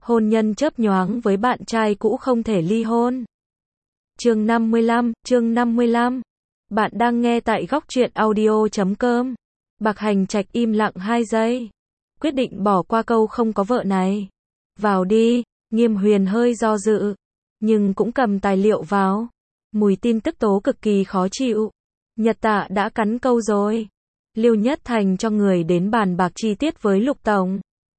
hôn nhân chớp nhoáng với bạn trai cũ không thể ly hôn. Chương 55. Bạn đang nghe tại góc truyện audio.com. Bạc Hành Trạch im lặng 2 giây. Quyết định bỏ qua câu không có vợ này. Vào đi, Nghiêm Huyền hơi do dự. Nhưng cũng cầm tài liệu vào. Mùi tin tức tố cực kỳ khó chịu. Nhật Tạ đã cắn câu rồi. Lưu Nhất Thành cho người đến bàn bạc chi tiết với Lục Tổng.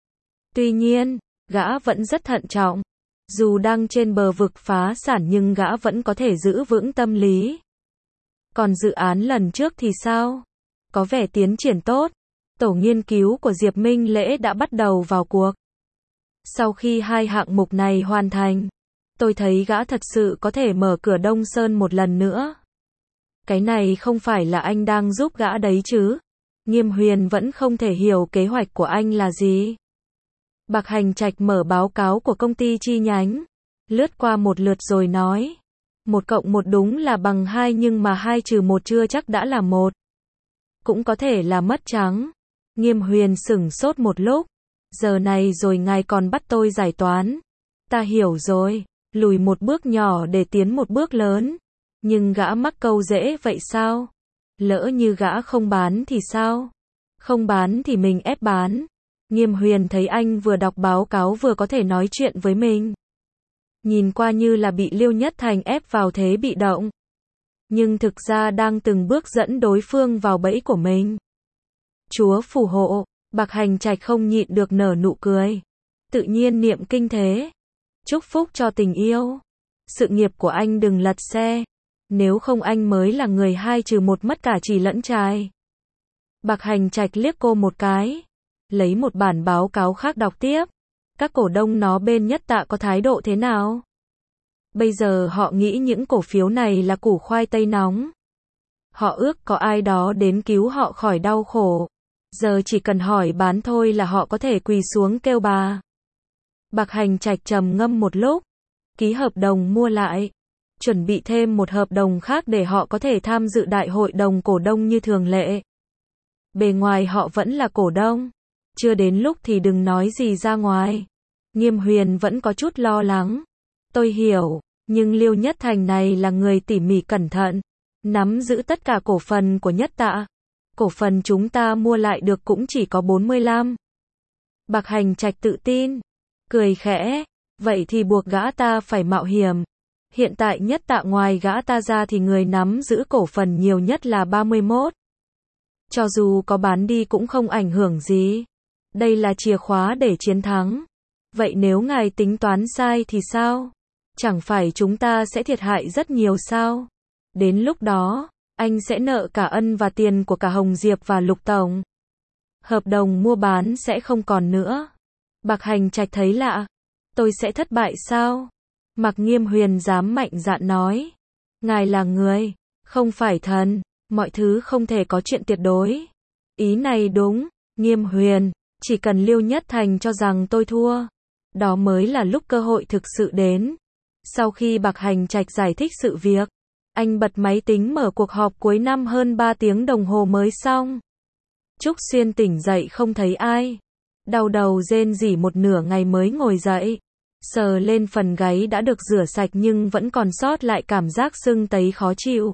Tuy nhiên, gã vẫn rất thận trọng. Dù đang trên bờ vực phá sản nhưng gã vẫn có thể giữ vững tâm lý. Còn dự án lần trước thì sao? Có vẻ tiến triển tốt. Tổ nghiên cứu của Diệp Minh Lễ đã bắt đầu vào cuộc. Sau khi 2 hạng mục này hoàn thành, tôi thấy gã thật sự có thể mở cửa Đông Sơn một lần nữa. Cái này không phải là anh đang giúp gã đấy chứ? Nghiêm Huyền vẫn không thể hiểu kế hoạch của anh là gì. Bạc Hành Trạch mở báo cáo của công ty chi nhánh, lướt qua một lượt rồi nói. 1 cộng 1 đúng là bằng 2 nhưng mà 2 trừ 1 chưa chắc đã là 1. Cũng có thể là mất trắng. Nghiêm Huyền sửng sốt một lúc. Giờ này rồi ngài còn bắt tôi giải toán. Ta hiểu rồi, lùi một bước nhỏ để tiến một bước lớn. Nhưng gã mắc câu dễ vậy sao? Lỡ như gã không bán thì sao? Không bán thì mình ép bán. Nghiêm Huyền thấy anh vừa đọc báo cáo vừa có thể nói chuyện với mình. Nhìn qua như là bị Lưu Nhất Thành ép vào thế bị động. Nhưng thực ra đang từng bước dẫn đối phương vào bẫy của mình. Chúa phù hộ, Bạc Hành Trạch không nhịn được nở nụ cười. Tự nhiên niệm kinh thế. Chúc phúc cho tình yêu. Sự nghiệp của anh đừng lật xe. Nếu không anh mới là người 2 trừ 1 mất cả chì lẫn trai. Bạc Hành Trạch liếc cô một cái. Lấy một bản báo cáo khác đọc tiếp. Các cổ đông nó bên Nhất Tạ có thái độ thế nào? Bây giờ họ nghĩ những cổ phiếu này là củ khoai tây nóng. Họ ước có ai đó đến cứu họ khỏi đau khổ. Giờ chỉ cần hỏi bán thôi là họ có thể quỳ xuống kêu bà. Bạc Hành Trạch trầm ngâm một lúc. Ký hợp đồng mua lại. Chuẩn bị thêm một hợp đồng khác để họ có thể tham dự đại hội đồng cổ đông như thường lệ. Bề ngoài họ vẫn là cổ đông. Chưa đến lúc thì đừng nói gì ra ngoài. Nghiêm Huyền vẫn có chút lo lắng. Tôi hiểu, nhưng Lưu Nhất Thành này là người tỉ mỉ cẩn thận. Nắm giữ tất cả cổ phần của Nhất Tạ. Cổ phần chúng ta mua lại được cũng chỉ có 45. Bạc Hành Trạch tự tin. Cười khẽ. Vậy thì buộc gã ta phải mạo hiểm. Hiện tại Nhất Tạ ngoài gã ta ra thì người nắm giữ cổ phần nhiều nhất là 31. Cho dù có bán đi cũng không ảnh hưởng gì. Đây là chìa khóa để chiến thắng. Vậy nếu ngài tính toán sai thì sao? Chẳng phải chúng ta sẽ thiệt hại rất nhiều sao? Đến lúc đó, anh sẽ nợ cả ân và tiền của cả Hồng Diệp và Lục Tổng. Hợp đồng mua bán sẽ không còn nữa. Bạc Hành Trạch thấy lạ. Tôi sẽ thất bại sao? Mạc Nghiêm Huyền dám mạnh dạn nói. Ngài là người, không phải thần. Mọi thứ không thể có chuyện tuyệt đối. Ý này đúng, Nghiêm Huyền. Chỉ cần Lưu Nhất Thành cho rằng tôi thua. Đó mới là lúc cơ hội thực sự đến. Sau khi Bạc Hành Trạch giải thích sự việc, anh bật máy tính mở cuộc họp cuối năm hơn 3 tiếng đồng hồ mới xong. Trúc Xuyên tỉnh dậy không thấy ai. Đau đầu rên rỉ một nửa ngày mới ngồi dậy. Sờ lên phần gáy đã được rửa sạch nhưng vẫn còn sót lại cảm giác sưng tấy khó chịu.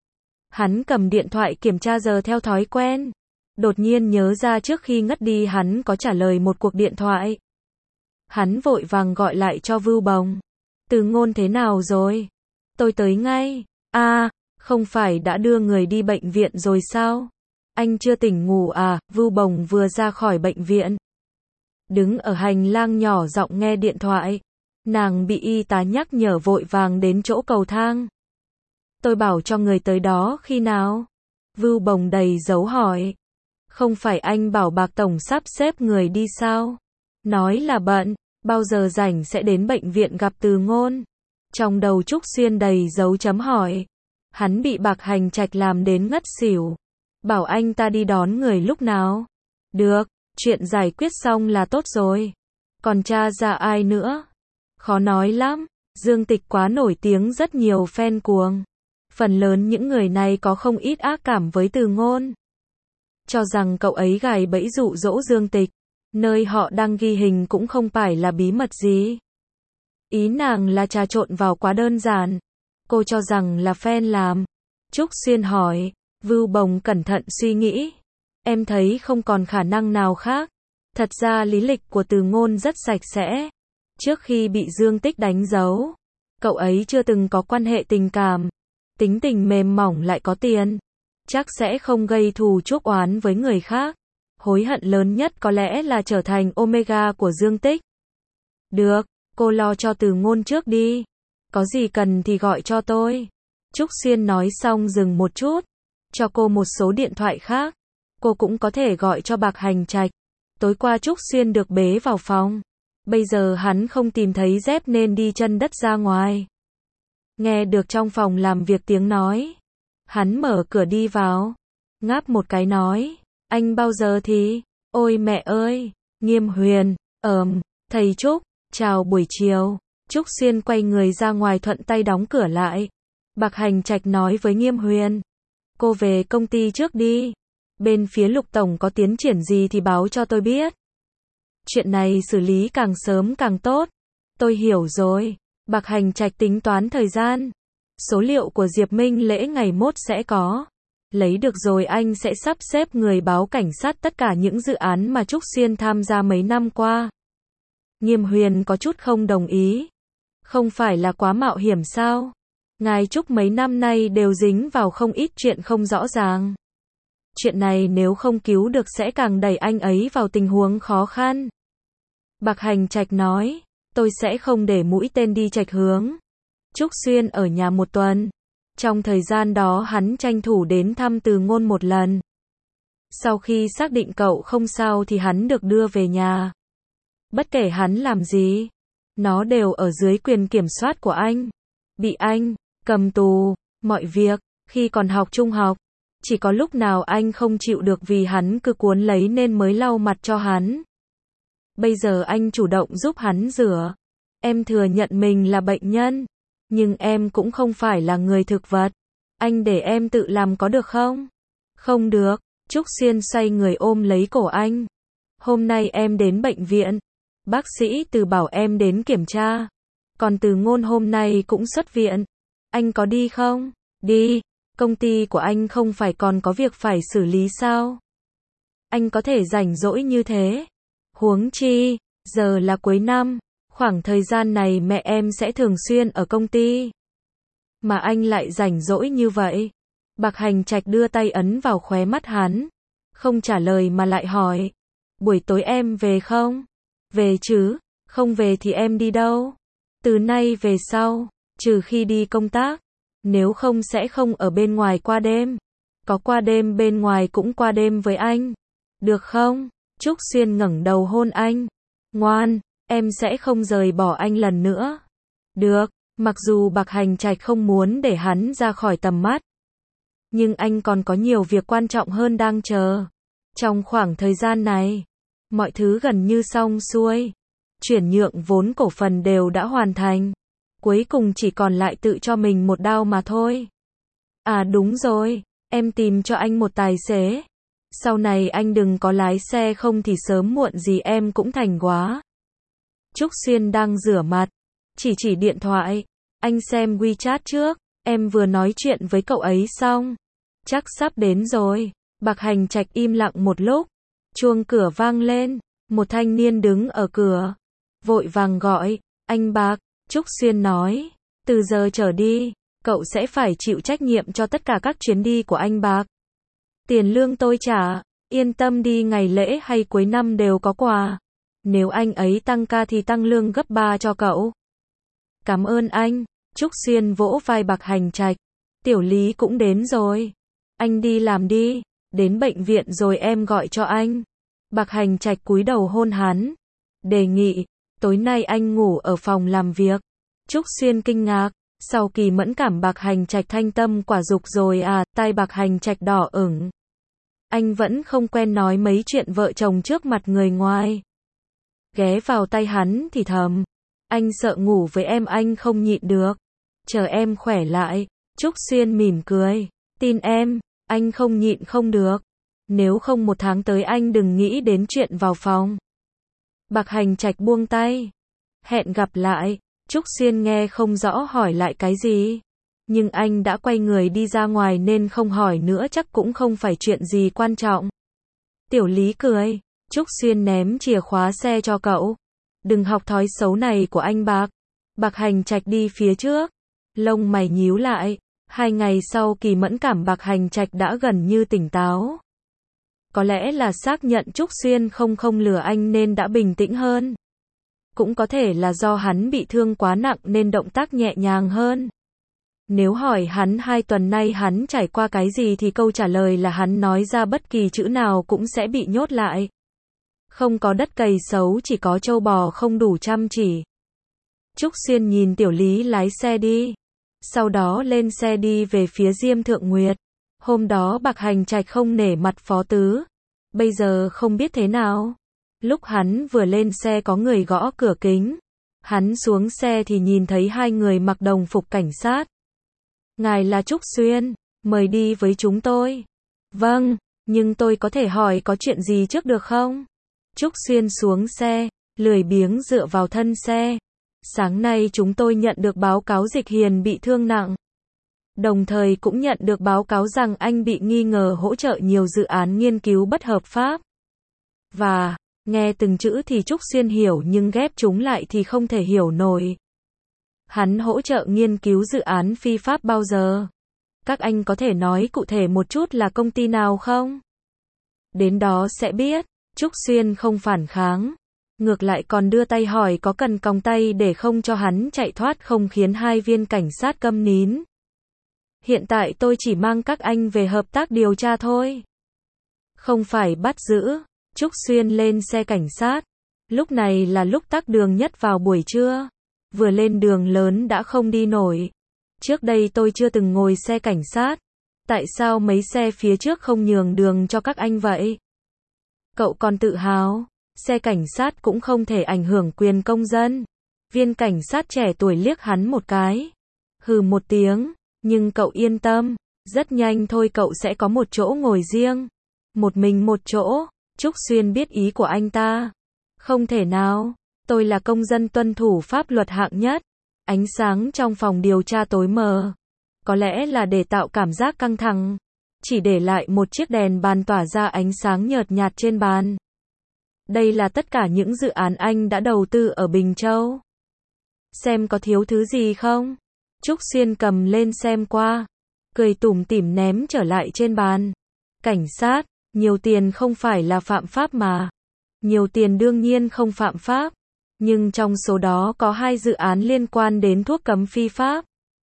Hắn cầm điện thoại kiểm tra giờ theo thói quen. Đột nhiên nhớ ra trước khi ngất đi hắn có trả lời một cuộc điện thoại. Hắn vội vàng gọi lại cho Vưu Bồng. Từ Ngôn thế nào rồi? Tôi tới ngay. Không phải đã đưa người đi bệnh viện rồi sao? Anh chưa tỉnh ngủ à? Vưu Bồng vừa ra khỏi bệnh viện. Đứng ở hành lang nhỏ giọng nghe điện thoại. Nàng bị y tá nhắc nhở vội vàng đến chỗ cầu thang. Tôi bảo cho người tới đó khi nào? Vưu Bồng đầy dấu hỏi. Không phải anh bảo Bạc Tổng sắp xếp người đi sao? Nói là bận, bao giờ rảnh sẽ đến bệnh viện gặp Từ Ngôn. Trong đầu Trúc Xuyên đầy dấu chấm hỏi. Hắn bị Bạc Hành Trạch làm đến ngất xỉu. Bảo anh ta đi đón người lúc nào? Được, chuyện giải quyết xong là tốt rồi. Còn tra ra ai nữa? Khó nói lắm, Dương Tịch quá nổi tiếng rất nhiều fan cuồng. Phần lớn những người này có không ít ác cảm với Từ Ngôn. Cho rằng cậu ấy gài bẫy dụ dỗ Dương Tịch. Nơi họ đang ghi hình cũng không phải là bí mật gì. Ý nàng là trà trộn vào quá đơn giản. Cô cho rằng là fan làm. Trúc Xuyên hỏi. Vưu Bồng cẩn thận suy nghĩ. Em thấy không còn khả năng nào khác. Thật ra lý lịch của Từ Ngôn rất sạch sẽ. Trước khi bị Dương Tích đánh dấu, cậu ấy chưa từng có quan hệ tình cảm. Tính tình mềm mỏng lại có tiền. Chắc sẽ không gây thù chuốc oán với người khác. Hối hận lớn nhất có lẽ là trở thành Omega của Dương Tích. Được, cô lo cho Từ Ngôn trước đi. Có gì cần thì gọi cho tôi. Trúc Xuyên nói xong dừng một chút. Cho cô một số điện thoại khác. Cô cũng có thể gọi cho Bạc Hành Trạch. Tối qua Trúc Xuyên được bế vào phòng. Bây giờ hắn không tìm thấy dép nên đi chân đất ra ngoài. Nghe được trong phòng làm việc tiếng nói. Hắn mở cửa đi vào. Ngáp một cái nói. Anh bao giờ thì? Ôi mẹ ơi! Nghiêm Huyền. Thầy Trúc. Chào buổi chiều. Trúc Xuyên quay người ra ngoài thuận tay đóng cửa lại. Bạc Hành Trạch nói với Nghiêm Huyền. Cô về công ty trước đi. Bên phía Lục Tổng có tiến triển gì thì báo cho tôi biết. Chuyện này xử lý càng sớm càng tốt. Tôi hiểu rồi. Bạc Hành Trạch tính toán thời gian. Số liệu của Diệp Minh Lễ ngày mốt sẽ có. Lấy được rồi anh sẽ sắp xếp người báo cảnh sát tất cả những dự án mà Trúc Xuyên tham gia mấy năm qua. Nghiêm Huyền có chút không đồng ý. Không phải là quá mạo hiểm sao? Ngài Trúc mấy năm nay đều dính vào không ít chuyện không rõ ràng. Chuyện này nếu không cứu được sẽ càng đẩy anh ấy vào tình huống khó khăn. Bạc Hành Trạch nói, tôi sẽ không để mũi tên đi chệch hướng. Trúc Xuyên ở nhà một tuần. Trong thời gian đó hắn tranh thủ đến thăm Từ Ngôn một lần. Sau khi xác định cậu không sao thì hắn được đưa về nhà. Bất kể hắn làm gì, nó đều ở dưới quyền kiểm soát của anh. Bị anh cầm tù, mọi việc, khi còn học trung học. Chỉ có lúc nào anh không chịu được vì hắn cứ cuốn lấy nên mới lau mặt cho hắn. Bây giờ anh chủ động giúp hắn rửa. Em thừa nhận mình là bệnh nhân. Nhưng em cũng không phải là người thực vật. Anh để em tự làm có được không? Không được. Trúc Xuyên xoay người ôm lấy cổ anh. Hôm nay em đến bệnh viện. Bác sĩ Từ bảo em đến kiểm tra. Còn Từ Ngôn hôm nay cũng xuất viện. Anh có đi không? Đi. Công ty của anh không phải còn có việc phải xử lý sao? Anh có thể rảnh rỗi như thế. Huống chi, giờ là cuối năm. Khoảng thời gian này mẹ em sẽ thường xuyên ở công ty. Mà anh lại rảnh rỗi như vậy. Bạc Hành Trạch đưa tay ấn vào khóe mắt hắn. Không trả lời mà lại hỏi. Buổi tối em về không? Về chứ, không về thì em đi đâu? Từ nay về sau, trừ khi đi công tác. Nếu không sẽ không ở bên ngoài qua đêm. Có qua đêm bên ngoài cũng qua đêm với anh. Được không? Trúc Xuyên ngẩng đầu hôn anh. Ngoan, em sẽ không rời bỏ anh lần nữa. Được, mặc dù Bạc Hành Trạch không muốn để hắn ra khỏi tầm mắt. Nhưng anh còn có nhiều việc quan trọng hơn đang chờ. Trong khoảng thời gian này, mọi thứ gần như xong xuôi. Chuyển nhượng vốn cổ phần đều đã hoàn thành. Cuối cùng chỉ còn lại tự cho mình một đao mà thôi. À đúng rồi, em tìm cho anh một tài xế. Sau này anh đừng có lái xe không thì sớm muộn gì em cũng thành quá. Trúc Xuyên đang rửa mặt. Chỉ điện thoại. Anh xem WeChat trước. Em vừa nói chuyện với cậu ấy xong. Chắc sắp đến rồi. Bạc Hành Trạch im lặng một lúc. Chuông cửa vang lên. Một thanh niên đứng ở cửa. Vội vàng gọi. Anh Bạc. Trúc Xuyên nói. Từ giờ trở đi, cậu sẽ phải chịu trách nhiệm cho tất cả các chuyến đi của anh Bạc. Tiền lương tôi trả. Yên tâm đi, ngày lễ hay cuối năm đều có quà. Nếu anh ấy tăng ca thì tăng lương gấp 3 cho cậu. Cảm ơn anh. Trúc Xuyên vỗ vai Bạc Hành Trạch. Tiểu Lý cũng đến rồi. Anh đi làm đi. Đến bệnh viện rồi em gọi cho anh. Bạc Hành Trạch cúi đầu hôn hắn. Đề nghị. Tối nay anh ngủ ở phòng làm việc. Trúc Xuyên kinh ngạc. Sau kỳ mẫn cảm Bạc Hành Trạch thanh tâm quả dục rồi à, tai Bạc Hành Trạch đỏ ửng. Anh vẫn không quen nói mấy chuyện vợ chồng trước mặt người ngoài. Ghé vào tay hắn thì thầm. Anh sợ ngủ với em anh không nhịn được. Chờ em khỏe lại. Trúc Xuyên mỉm cười. Tin em, anh không nhịn không được. Nếu không một tháng tới anh đừng nghĩ đến chuyện vào phòng. Bạc Hành Trạch buông tay. Hẹn gặp lại. Trúc Xuyên nghe không rõ hỏi lại cái gì. Nhưng anh đã quay người đi ra ngoài nên không hỏi nữa, chắc cũng không phải chuyện gì quan trọng. Tiểu Lý cười. Trúc Xuyên ném chìa khóa xe cho cậu. Đừng học thói xấu này của anh Bạc. Bạc Hành Trạch đi phía trước. Lông mày nhíu lại. 2 ngày sau kỳ mẫn cảm, Bạc Hành Trạch đã gần như tỉnh táo. Có lẽ là xác nhận Trúc Xuyên không lừa anh nên đã bình tĩnh hơn. Cũng có thể là do hắn bị thương quá nặng nên động tác nhẹ nhàng hơn. Nếu hỏi hắn 2 tuần nay hắn trải qua cái gì thì câu trả lời là hắn nói ra bất kỳ chữ nào cũng sẽ bị nhốt lại. Không có đất cày xấu, chỉ có trâu bò không đủ chăm chỉ. Trúc Xuyên nhìn Tiểu Lý lái xe đi. Sau đó lên xe đi về phía Diêm Thượng Nguyệt. Hôm đó Bạc Hành Trạch không nể mặt Phó Tứ. Bây giờ không biết thế nào. Lúc hắn vừa lên xe có người gõ cửa kính. Hắn xuống xe thì nhìn thấy 2 người mặc đồng phục cảnh sát. Ngài là Trúc Xuyên, mời đi với chúng tôi. Vâng, nhưng tôi có thể hỏi có chuyện gì trước được không? Trúc Xuyên xuống xe, lười biếng dựa vào thân xe. Sáng nay chúng tôi nhận được báo cáo Dịch Hiền bị thương nặng. Đồng thời cũng nhận được báo cáo rằng anh bị nghi ngờ hỗ trợ nhiều dự án nghiên cứu bất hợp pháp. Và, nghe từng chữ thì Trúc Xuyên hiểu nhưng ghép chúng lại thì không thể hiểu nổi. Hắn hỗ trợ nghiên cứu dự án phi pháp bao giờ? Các anh có thể nói cụ thể một chút là công ty nào không? Đến đó sẽ biết. Trúc Xuyên không phản kháng. Ngược lại còn đưa tay hỏi có cần còng tay để không cho hắn chạy thoát không, khiến 2 viên cảnh sát câm nín. Hiện tại tôi chỉ mang các anh về hợp tác điều tra thôi. Không phải bắt giữ. Trúc Xuyên lên xe cảnh sát. Lúc này là lúc tắc đường nhất vào buổi trưa. Vừa lên đường lớn đã không đi nổi. Trước đây tôi chưa từng ngồi xe cảnh sát. Tại sao mấy xe phía trước không nhường đường cho các anh vậy? Cậu còn tự hào. Xe cảnh sát cũng không thể ảnh hưởng quyền công dân. Viên cảnh sát trẻ tuổi liếc hắn một cái. Hừ một tiếng. Nhưng cậu yên tâm. Rất nhanh thôi cậu sẽ có một chỗ ngồi riêng. Một mình một chỗ. Trúc Xuyên biết ý của anh ta. Không thể nào. Tôi là công dân tuân thủ pháp luật hạng nhất. Ánh sáng trong phòng điều tra tối mờ. Có lẽ là để tạo cảm giác căng thẳng. Chỉ để lại một chiếc đèn bàn tỏa ra ánh sáng nhợt nhạt trên bàn. Đây là tất cả những dự án anh đã đầu tư ở Bình Châu. Xem có thiếu thứ gì không? Trúc Xuyên cầm lên xem qua. Cười tủm tỉm ném trở lại trên bàn. Cảnh sát, nhiều tiền không phải là phạm pháp mà. Nhiều tiền đương nhiên không phạm pháp. Nhưng trong số đó có 2 dự án liên quan đến thuốc cấm phi pháp.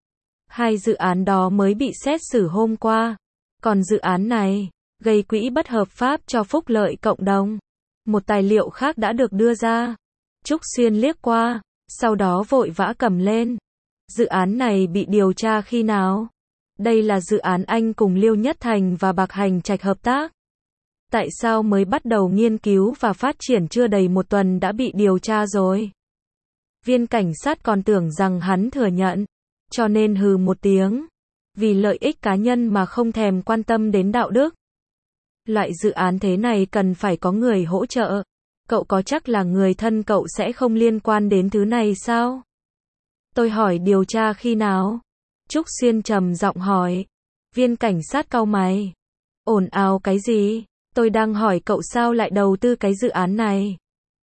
2 dự án đó mới bị xét xử hôm qua. Còn dự án này, gây quỹ bất hợp pháp cho phúc lợi cộng đồng. Một tài liệu khác đã được đưa ra. Trúc Xuyên liếc qua, sau đó vội vã cầm lên. Dự án này bị điều tra khi nào? Đây là dự án anh cùng Liêu Nhất Thành và Bạc Hành Trạch hợp tác. Tại sao mới bắt đầu nghiên cứu và phát triển chưa đầy 1 tuần đã bị điều tra rồi? Viên cảnh sát còn tưởng rằng hắn thừa nhận, cho nên hừ một tiếng. Vì lợi ích cá nhân mà không thèm quan tâm đến đạo đức. Loại dự án thế này cần phải có người hỗ trợ. Cậu có chắc là người thân cậu sẽ không liên quan đến thứ này sao? Tôi hỏi điều tra khi nào? Trúc Xuyên trầm giọng hỏi. Viên cảnh sát cau mày. Ồn ào cái gì? Tôi đang hỏi cậu sao lại đầu tư cái dự án này.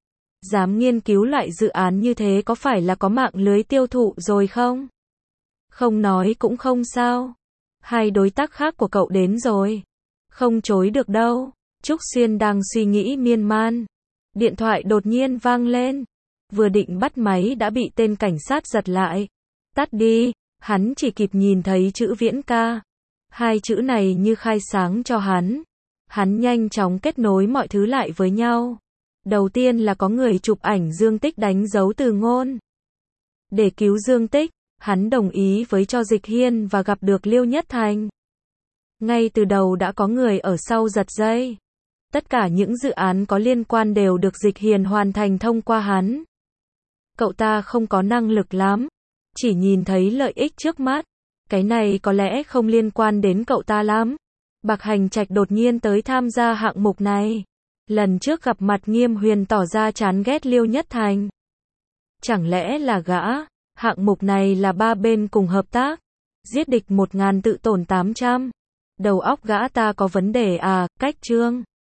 Dám nghiên cứu loại dự án như thế có phải là có mạng lưới tiêu thụ rồi không? Không nói cũng không sao. 2 đối tác khác của cậu đến rồi. Không chối được đâu. Trúc Xuyên đang suy nghĩ miên man. Điện thoại đột nhiên vang lên. Vừa định bắt máy đã bị tên cảnh sát giật lại. Tắt đi. Hắn chỉ kịp nhìn thấy chữ Viễn ca. 2 chữ này như khai sáng cho hắn. Hắn nhanh chóng kết nối mọi thứ lại với nhau. Đầu tiên là có người chụp ảnh Dương Tích đánh dấu từ ngôn. Để cứu Dương Tích, hắn đồng ý với cho Dịch Hiên và gặp được Liêu Nhất Thành. Ngay từ đầu đã có người ở sau giật dây. Tất cả những dự án có liên quan đều được Dịch Hiền hoàn thành thông qua hắn. Cậu ta không có năng lực lắm. Chỉ nhìn thấy lợi ích trước mắt. Cái này có lẽ không liên quan đến cậu ta lắm. Bạc Hành Trạch đột nhiên tới tham gia hạng mục này. Lần trước gặp mặt Nghiêm Huyền tỏ ra chán ghét Liêu Nhất Thành. Chẳng lẽ là gã? Hạng mục này là ba bên cùng hợp tác. Giết địch 1000 tự tổn 800. Đầu óc gã ta có vấn đề à, cách chương.